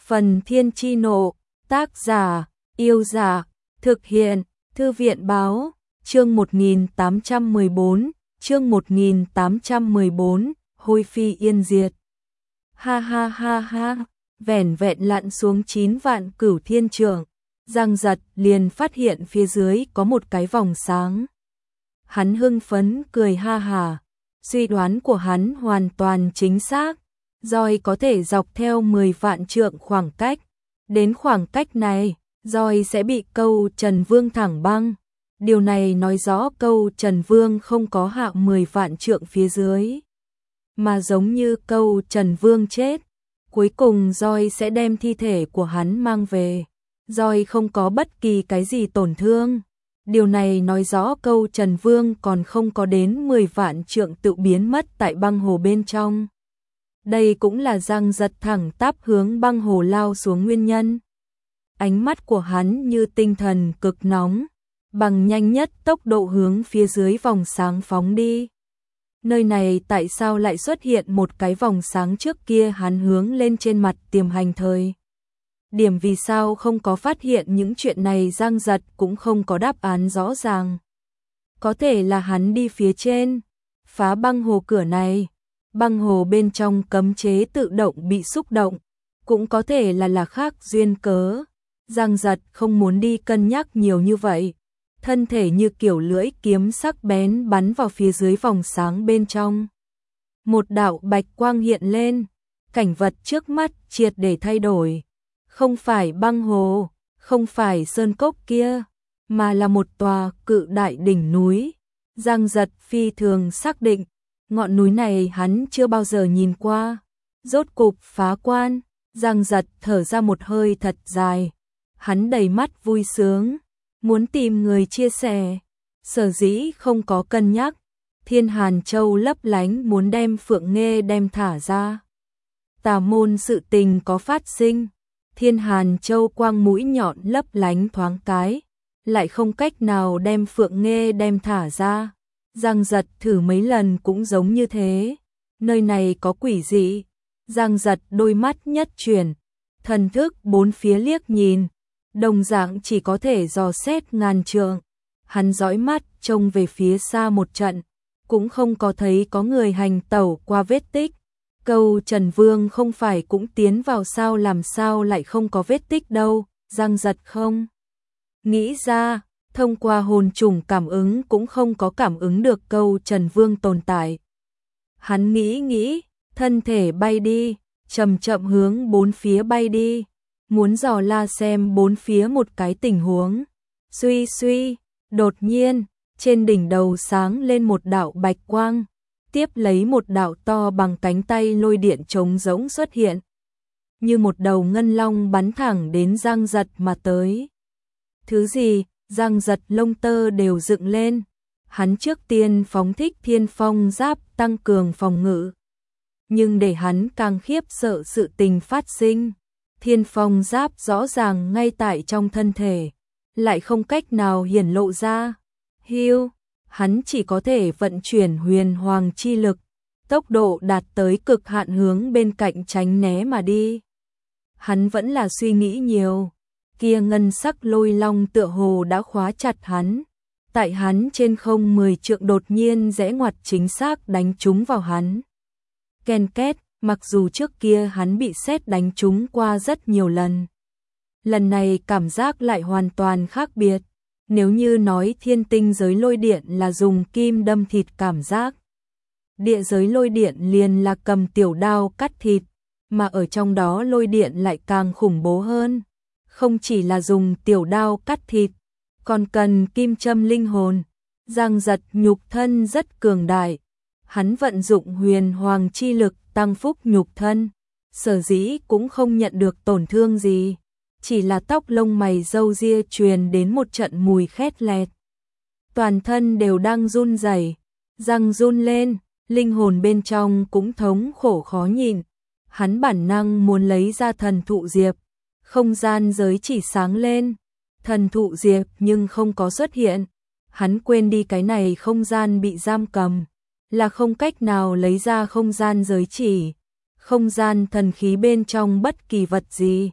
Phần Thiên Chi Nộ, tác giả, Yêu Dạ, thực hiện, Thư viện Báo, chương 1814, Hôi Phi Yên Diệt. Ha ha ha ha, vẻn vẹn lặn xuống 9 vạn cửu thiên trượng, Giang Giật liền phát hiện phía dưới có một cái vòng sáng. Hắn hưng phấn cười ha hả, suy đoán của hắn hoàn toàn chính xác, roi có thể dọc theo 10 vạn trượng khoảng cách, đến khoảng cách này, roi sẽ bị câu Trần Vương thẳng băng. Điều này nói rõ câu Trần Vương không có hạ 10 vạn trượng phía dưới, mà giống như câu Trần Vương chết, cuối cùng roi sẽ đem thi thể của hắn mang về. Roi không có bất kỳ cái gì tổn thương. Điều này nói rõ câu Trần Vương còn không có đến 10 vạn trượng tự biến mất tại băng hồ bên trong. Đây cũng là Giang Giật thẳng tắp hướng băng hồ lao xuống nguyên nhân. Ánh mắt của hắn như tinh thần cực nóng, bằng nhanh nhất tốc độ hướng phía dưới vòng sáng phóng đi. Nơi này tại sao lại xuất hiện một cái vòng sáng, trước kia hắn hướng lên trên mặt tiềm hành thời điểm vì sao không có phát hiện những chuyện này, Giang Giật cũng không có đáp án rõ ràng. Có thể là hắn đi phía trên, phá băng hồ cửa này, băng hồ bên trong cấm chế tự động bị xúc động, cũng có thể là khác duyên cớ. Giang Giật không muốn đi cân nhắc nhiều như vậy, thân thể như kiểu lưỡi kiếm sắc bén bắn vào phía dưới vòng sáng bên trong. Một đạo bạch quang hiện lên, cảnh vật trước mắt triệt để thay đổi. Không phải băng hồ, không phải sơn cốc kia, mà là một tòa cự đại đỉnh núi. Giang Giật phi thường xác định, ngọn núi này hắn chưa bao giờ nhìn qua. Rốt cục phá quan, Giang Giật thở ra một hơi thật dài. Hắn đầy mắt vui sướng, muốn tìm người chia sẻ. Sở dĩ không có cân nhắc, Thiên Hàn Châu lấp lánh muốn đem Phượng Nghê đem thả ra. Tà môn sự tình có phát sinh. Thiên Hàn Châu quang mũi nhọn lấp lánh thoáng cái, lại không cách nào đem Phượng Nghê đem thả ra. Giang Giật thử mấy lần cũng giống như thế. Nơi này có quỷ dị. Giang Giật đôi mắt nhất chuyển, thần thức bốn phía liếc nhìn, đồng dạng chỉ có thể dò xét ngàn trượng. Hắn dõi mắt trông về phía xa một trận, cũng không có thấy có người hành tẩu qua vết tích. Câu Trần Vương không phải cũng tiến vào sao, làm sao lại không có vết tích đâu. Giang Giật không nghĩ ra, thông qua hồn trùng cảm ứng cũng không có cảm ứng được câu Trần Vương tồn tại. Hắn nghĩ, thân thể bay đi, chậm chậm hướng bốn phía bay đi, muốn dò la xem bốn phía một cái tình huống. Suy, đột nhiên, trên đỉnh đầu sáng lên một đạo bạch quang, tiếp lấy một đạo to bằng cánh tay lôi điện trống rỗng xuất hiện, như một đầu ngân long bắn thẳng đến Giang Giật mà tới. Thứ gì? Giang Giật lông tơ đều dựng lên. Hắn trước tiên phóng thích Thiên Phong Giáp tăng cường phòng ngự, nhưng để hắn càng khiếp sợ sự tình phát sinh. Thiên Phong Giáp rõ ràng ngay tại trong thân thể, lại không cách nào hiển lộ ra. Hắn chỉ có thể vận chuyển huyền hoàng chi lực, tốc độ đạt tới cực hạn hướng bên cạnh tránh né mà đi. Hắn vẫn là suy nghĩ nhiều, kia ngân sắc lôi long tựa hồ đã khóa chặt hắn. Tại hắn trên không 10 trượng đột nhiên rẽ ngoặt chính xác đánh trúng vào hắn. Ken két, mặc dù trước kia hắn bị sét đánh trúng qua rất nhiều lần. Lần này cảm giác lại hoàn toàn khác biệt. Nếu như nói thiên tinh giới lôi điện là dùng kim đâm thịt cảm giác, địa giới lôi điện liền là cầm tiểu đao cắt thịt, mà ở trong đó lôi điện lại càng khủng bố hơn. Không chỉ là dùng tiểu đao cắt thịt, còn cần kim châm linh hồn. Giang Giật nhục thân rất cường đại, hắn vận dụng huyền hoàng chi lực tăng phúc nhục thân, sở dĩ cũng không nhận được tổn thương gì. Chỉ là tóc lông mày râu ria truyền đến một trận mùi khét lẹt. Toàn thân đều đang run rẩy, răng run lên, linh hồn bên trong cũng thống khổ khó nhịn. Hắn bản năng muốn lấy ra thần thụ diệp, không gian giới chỉ sáng lên, thần thụ diệp nhưng không có xuất hiện. Hắn quên đi cái này không gian bị giam cầm, là không cách nào lấy ra không gian giới chỉ. Không gian thần khí bên trong bất kỳ vật gì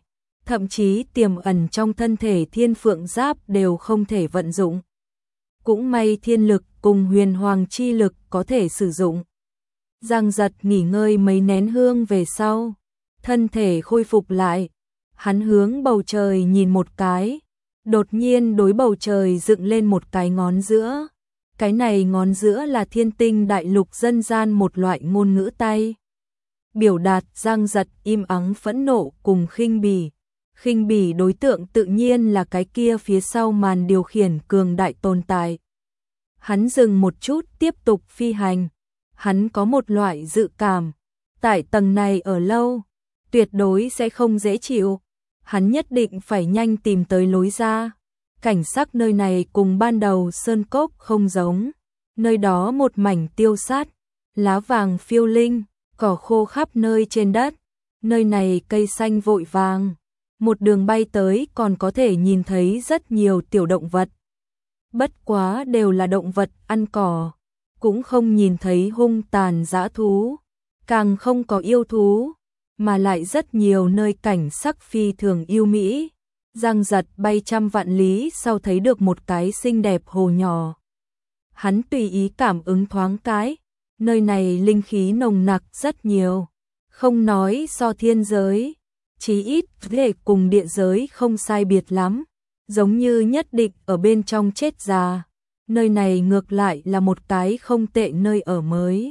thậm chí tiềm ẩn trong thân thể Thiên Phượng Giáp đều không thể vận dụng. Cũng may thiên lực cùng huyền hoàng chi lực có thể sử dụng. Giang Giật nghỉ ngơi mấy nén hương về sau, thân thể khôi phục lại, hắn hướng bầu trời nhìn một cái, đột nhiên đối bầu trời dựng lên một cái ngón giữa. Cái này ngón giữa là Thiên Tinh đại lục dân gian một loại ngôn ngữ tay. Biểu đạt Giang Giật im ắng phẫn nộ cùng khinh bỉ. Khinh bỉ đối tượng tự nhiên là cái kia phía sau màn điều khiển cường đại tồn tại. Hắn dừng một chút tiếp tục phi hành. Hắn có một loại dự cảm, tại tầng này ở lâu, tuyệt đối sẽ không dễ chịu. Hắn nhất định phải nhanh tìm tới lối ra. Cảnh sắc nơi này cùng ban đầu sơn cốc không giống. Nơi đó một mảnh tiêu sát, lá vàng phiêu linh, cỏ khô khắp nơi trên đất. Nơi này cây xanh vội vàng. Một đường bay tới còn có thể nhìn thấy rất nhiều tiểu động vật. Bất quá đều là động vật ăn cỏ. Cũng không nhìn thấy hung tàn dã thú. Càng không có yêu thú. Mà lại rất nhiều nơi cảnh sắc phi thường yêu mỹ. Giang Giật bay trăm vạn lý sau thấy được một cái xinh đẹp hồ nhỏ. Hắn tùy ý cảm ứng thoáng cái. Nơi này linh khí nồng nặc rất nhiều. Không nói so thiên giới, chí ít để cùng địa giới không sai biệt lắm. Giống như nhất định ở bên trong chết già. Nơi này ngược lại là một cái không tệ nơi ở mới.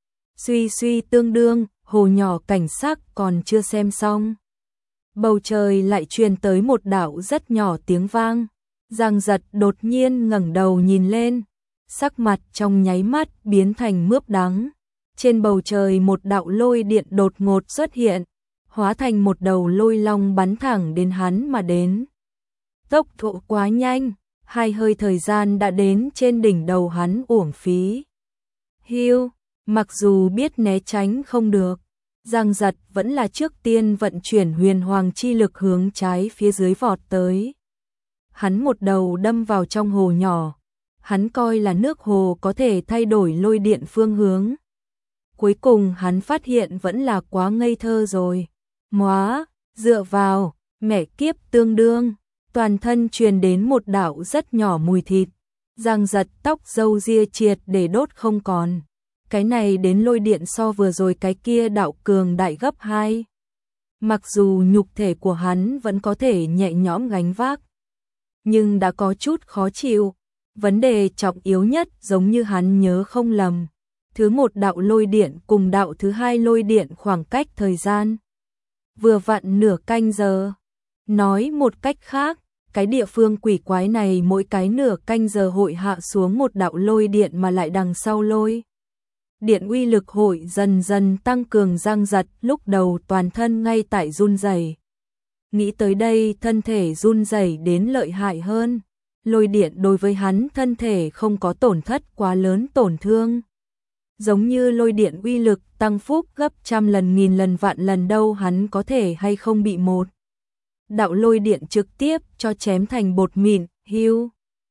Suy tương đương, hồ nhỏ cảnh sắc còn chưa xem xong. Bầu trời lại truyền tới một đạo rất nhỏ tiếng vang. Giang Giật đột nhiên ngẩng đầu nhìn lên. Sắc mặt trong nháy mắt biến thành mướp đắng. Trên bầu trời một đạo lôi điện đột ngột xuất hiện. Hóa thành một đầu lôi long bắn thẳng đến hắn mà đến. Tốc độ quá nhanh. Hai hơi thời gian đã đến trên đỉnh đầu hắn uổng phí. Hiu, mặc dù biết né tránh không được, Giang Giật vẫn là trước tiên vận chuyển huyền hoàng chi lực hướng trái phía dưới vọt tới. Hắn một đầu đâm vào trong hồ nhỏ, hắn coi là nước hồ có thể thay đổi lôi điện phương hướng. Cuối cùng hắn phát hiện vẫn là quá ngây thơ rồi. Móa, dựa vào, mẹ kiếp tương đương. Toàn thân truyền đến một đạo rất nhỏ mùi thịt. Giang Giật tóc râu ria triệt để đốt không còn. Cái này đến lôi điện so vừa rồi cái kia đạo cường đại gấp 2. Mặc dù nhục thể của hắn vẫn có thể nhẹ nhõm gánh vác, nhưng đã có chút khó chịu. Vấn đề trọng yếu nhất giống như hắn nhớ không lầm. Thứ một đạo lôi điện cùng đạo thứ hai lôi điện khoảng cách thời gian vừa vặn nửa canh giờ. Nói một cách khác, cái địa phương quỷ quái này mỗi cái nửa canh giờ hội hạ xuống một đạo lôi điện mà lại đằng sau lôi điện uy lực hội dần dần tăng cường. Giang Giật lúc đầu toàn thân ngay tại run rẩy. Nghĩ tới đây thân thể run rẩy đến lợi hại hơn. Lôi điện đối với hắn thân thể không có tổn thất quá lớn tổn thương. Giống như lôi điện uy lực tăng phúc gấp trăm lần nghìn lần vạn lần đâu hắn có thể hay không bị một đạo lôi điện trực tiếp cho chém thành bột mịn. Hiu.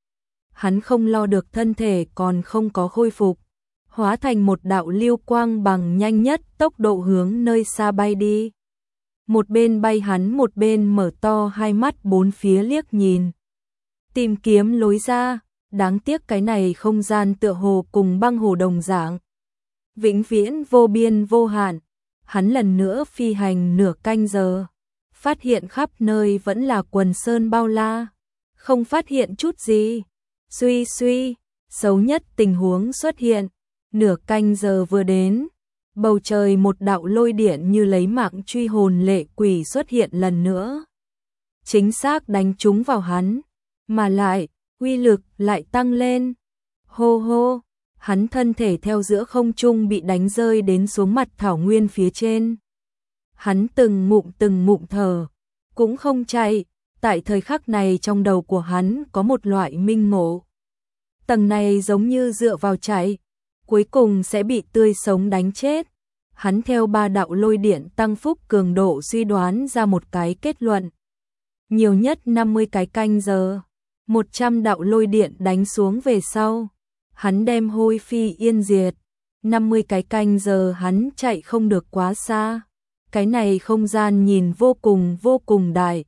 Hắn không lo được thân thể còn không có khôi phục, hóa thành một đạo lưu quang bằng nhanh nhất tốc độ hướng nơi xa bay đi. Một bên bay hắn một bên mở to hai mắt bốn phía liếc nhìn, tìm kiếm lối ra. Đáng tiếc cái này không gian tựa hồ cùng băng hồ đồng dạng, vĩnh viễn vô biên vô hạn. Hắn lần nữa phi hành nửa canh giờ, phát hiện khắp nơi vẫn là quần sơn bao la, không phát hiện chút gì. Suy, xấu nhất tình huống xuất hiện. Nửa canh giờ vừa đến, bầu trời một đạo lôi điện như lấy mạng truy hồn lệ quỷ xuất hiện lần nữa. Chính xác đánh trúng vào hắn, mà lại, uy lực lại tăng lên. Hô hô, hắn thân thể theo giữa không trung bị đánh rơi đến xuống mặt thảo nguyên phía trên. Hắn từng ngụm thở, cũng không chạy. Tại thời khắc này trong đầu của hắn có một loại minh ngộ. Tầng này giống như dựa vào chạy, cuối cùng sẽ bị tươi sống đánh chết. Hắn theo ba đạo lôi điện tăng phúc cường độ suy đoán ra một cái kết luận. Nhiều nhất 50 cái canh giờ, 100 đạo lôi điện đánh xuống về sau, hắn đem hôi phi yên diệt. 50 cái canh giờ hắn chạy không được quá xa. Cái này không gian nhìn vô cùng đại,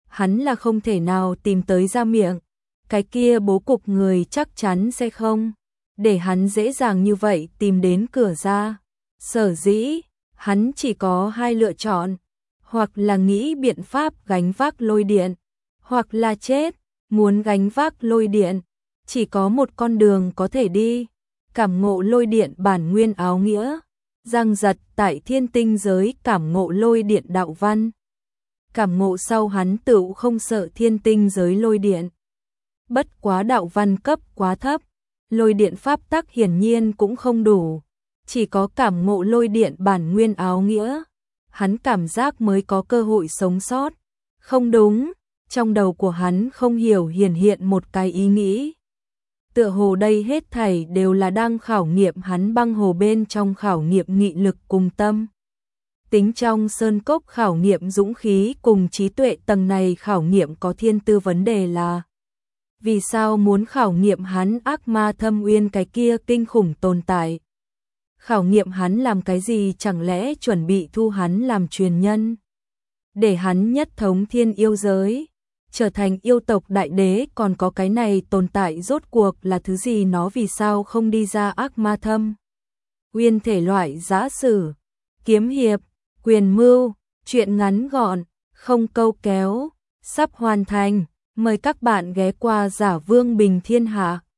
hắn là không thể nào tìm tới ra miệng. Cái kia bố cục người chắc chắn sẽ không để hắn dễ dàng như vậy tìm đến cửa ra. Sở dĩ, hắn chỉ có hai lựa chọn, hoặc là nghĩ biện pháp gánh vác lôi điện, hoặc là chết. Muốn gánh vác lôi điện, chỉ có một con đường có thể đi, cảm ngộ lôi điện bản nguyên áo nghĩa. Giang Giật tại thiên tinh giới cảm ngộ lôi điện đạo văn. Cảm ngộ sau hắn tựu không sợ thiên tinh giới lôi điện. Bất quá đạo văn cấp quá thấp, lôi điện pháp tắc hiển nhiên cũng không đủ, chỉ có cảm ngộ lôi điện bản nguyên áo nghĩa, hắn cảm giác mới có cơ hội sống sót. Không đúng, trong đầu của hắn không hiểu hiện một cái ý nghĩ. Tựa hồ đây hết thảy đều là đang khảo nghiệm hắn băng hồ bên trong khảo nghiệm nghị lực cùng tâm. Tính trong sơn cốc khảo nghiệm dũng khí cùng trí tuệ, tầng này khảo nghiệm có thiên tư. Vấn đề là vì sao muốn khảo nghiệm hắn ác ma thâm uyên cái kia kinh khủng tồn tại? Khảo nghiệm hắn làm cái gì? Chẳng lẽ chuẩn bị thu hắn làm truyền nhân, để hắn nhất thống thiên yêu giới, trở thành yêu tộc đại đế? Còn có cái này tồn tại rốt cuộc là thứ gì? Nó vì sao không đi ra ác ma thâm uyên thể loại giã sử, kiếm hiệp, quyền mưu, truyện ngắn gọn, không câu kéo, sắp hoàn thành. Mời các bạn ghé qua Giả Vương Bình Thiên Hạ.